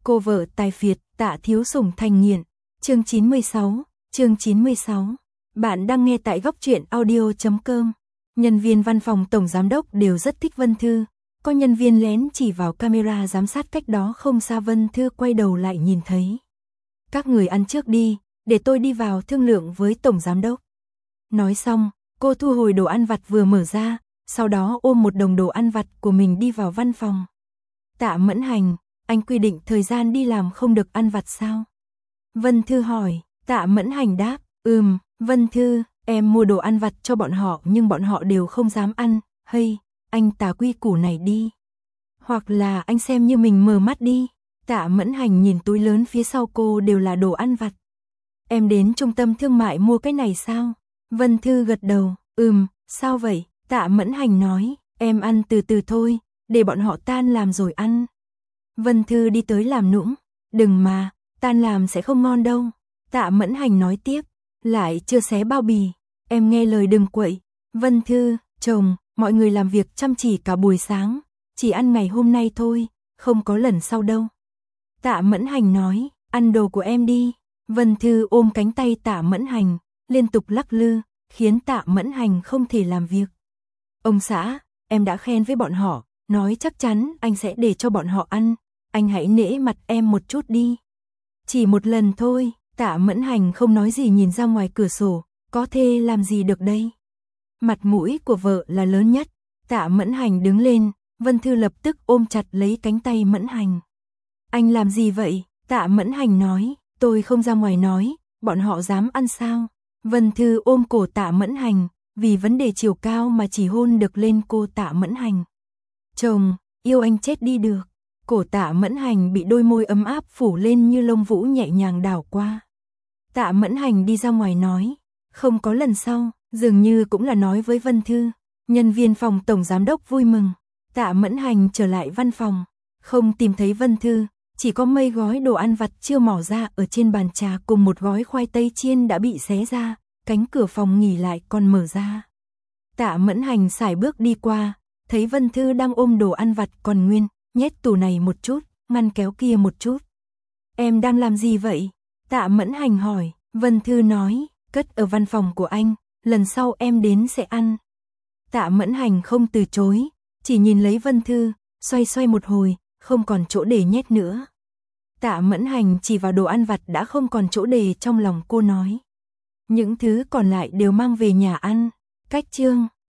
Cô vợ tài phiệt, Tạ Thiếu Sủng thành nghiện. Chương 96. Bạn đang nghe tại góc truyện audio.com. Nhân viên văn phòng tổng giám đốc đều rất thích Vân Thư. Có nhân viên lén chỉ vào camera giám sát cách đó không xa. Vân Thư quay đầu lại nhìn thấy. Các người ăn trước đi, để tôi đi vào thương lượng với tổng giám đốc. Nói xong, cô thu hồi đồ ăn vặt vừa mở ra, sau đó ôm một đống đồ ăn vặt của mình đi vào văn phòng. Tạ Mẫn Hành, anh quy định thời gian đi làm không được ăn vặt sao? Vân Thư hỏi. Tạ Mẫn Hành đáp, Vân Thư, em mua đồ ăn vặt cho bọn họ nhưng bọn họ đều không dám ăn. Hay, anh tà quy củ này đi. Hoặc là anh xem như mình mờ mắt đi. Tạ Mẫn Hành nhìn túi lớn phía sau cô đều là đồ ăn vặt. Em đến trung tâm thương mại mua cái này sao? Vân Thư gật đầu, sao vậy? Tạ Mẫn Hành nói, em ăn từ từ thôi, để bọn họ tan làm rồi ăn. Vân Thư đi tới làm nũng, đừng mà, tan làm sẽ không ngon đâu. Tạ Mẫn Hành nói tiếp, lại chưa xé bao bì, em nghe lời đừng quậy. Vân Thư, chồng, mọi người làm việc chăm chỉ cả buổi sáng, chỉ ăn ngày hôm nay thôi, không có lần sau đâu. Tạ Mẫn Hành nói, ăn đồ của em đi. Vân Thư ôm cánh tay Tạ Mẫn Hành, liên tục lắc lư, khiến Tạ Mẫn Hành không thể làm việc. Ông xã, em đã khen với bọn họ, nói chắc chắn anh sẽ để cho bọn họ ăn, anh hãy nể mặt em một chút đi. Chỉ một lần thôi. Tạ Mẫn Hành không nói gì nhìn ra ngoài cửa sổ, có thể làm gì được đây. Mặt mũi của vợ là lớn nhất. Tạ Mẫn Hành đứng lên, Vân Thư lập tức ôm chặt lấy cánh tay Mẫn Hành. Anh làm gì vậy? Tạ Mẫn Hành nói, tôi không ra ngoài nói, bọn họ dám ăn sao? Vân Thư ôm cổ Tạ Mẫn Hành, vì vấn đề chiều cao mà chỉ hôn được lên cô Tạ Mẫn Hành. Chồng, yêu anh chết đi được. Cổ Tạ Mẫn Hành bị đôi môi ấm áp phủ lên như lông vũ nhẹ nhàng đảo qua. Tạ Mẫn Hành đi ra ngoài nói, không có lần sau, dường như cũng là nói với Vân Thư. Nhân viên phòng tổng giám đốc vui mừng. Tạ Mẫn Hành trở lại văn phòng, không tìm thấy Vân Thư, chỉ có mấy gói đồ ăn vặt chưa mỏ ra ở trên bàn trà cùng một gói khoai tây chiên đã bị xé ra, cánh cửa phòng nghỉ lại còn mở ra. Tạ Mẫn Hành sải bước đi qua, thấy Vân Thư đang ôm đồ ăn vặt còn nguyên, nhét tủ này một chút, ngăn kéo kia một chút. Em đang làm gì vậy? Tạ Mẫn Hành hỏi. Vân Thư nói, cất ở văn phòng của anh, lần sau em đến sẽ ăn. Tạ Mẫn Hành không từ chối, chỉ nhìn lấy Vân Thư, xoay xoay một hồi, không còn chỗ để nhét nữa. Tạ Mẫn Hành chỉ vào đồ ăn vặt đã không còn chỗ để trong lòng cô nói. Những thứ còn lại đều mang về nhà ăn. Cách chương